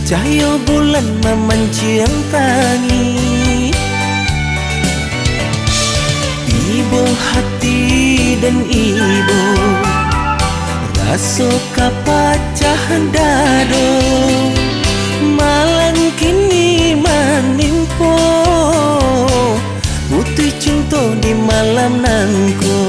cahaya bulan memancing tangi. Ibu hati dan ibu rasa kapacahan dado, malang kini menimpo putih cinta di malam nangko.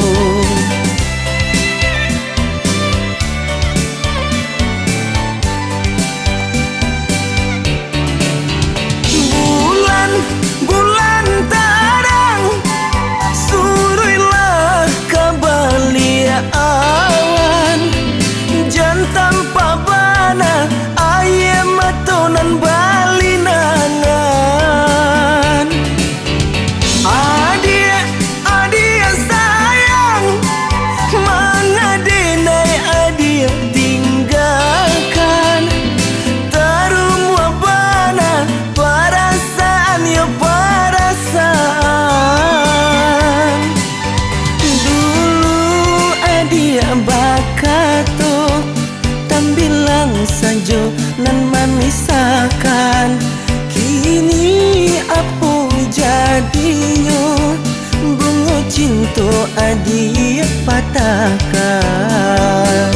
Bakato tambilang sajo nan memisakan, kini apa jadinya bunga cinta adik patahkan.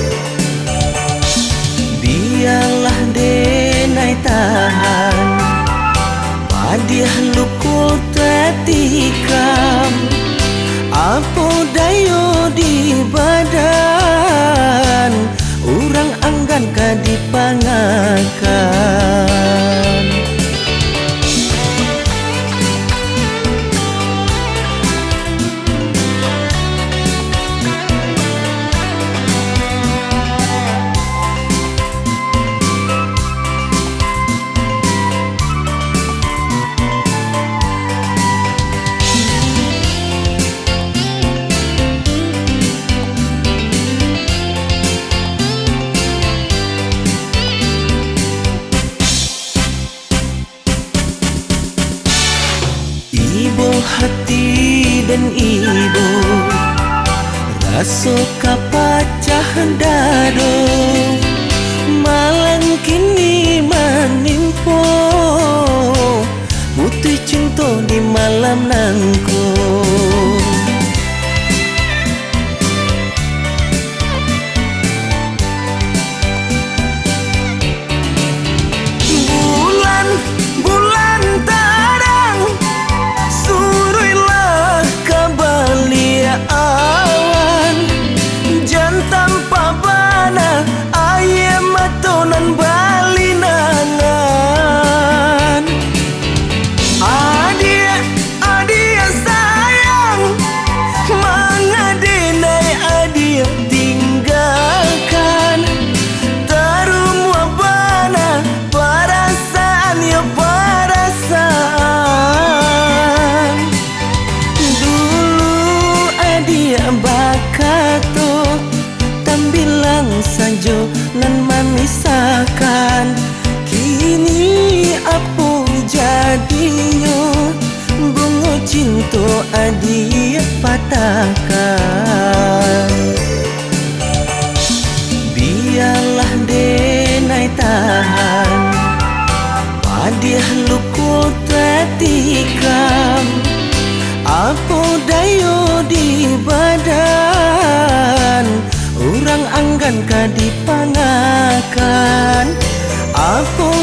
Biarlah denai tahan padiah luku tetikam, apa dayo di badan urang anggan kadipangakan. Ibu hati dan ibu rasa kapacahan dado, malang kini menimpo putih cinta di malam nangko. Bakato tambilang sajo nan memisakan, kini apa jadinya bunga cinta adik patahkan. Biarlah denai tahan padiah luku tetikam, apa dayo di badan urang anggan kadipangakan, apa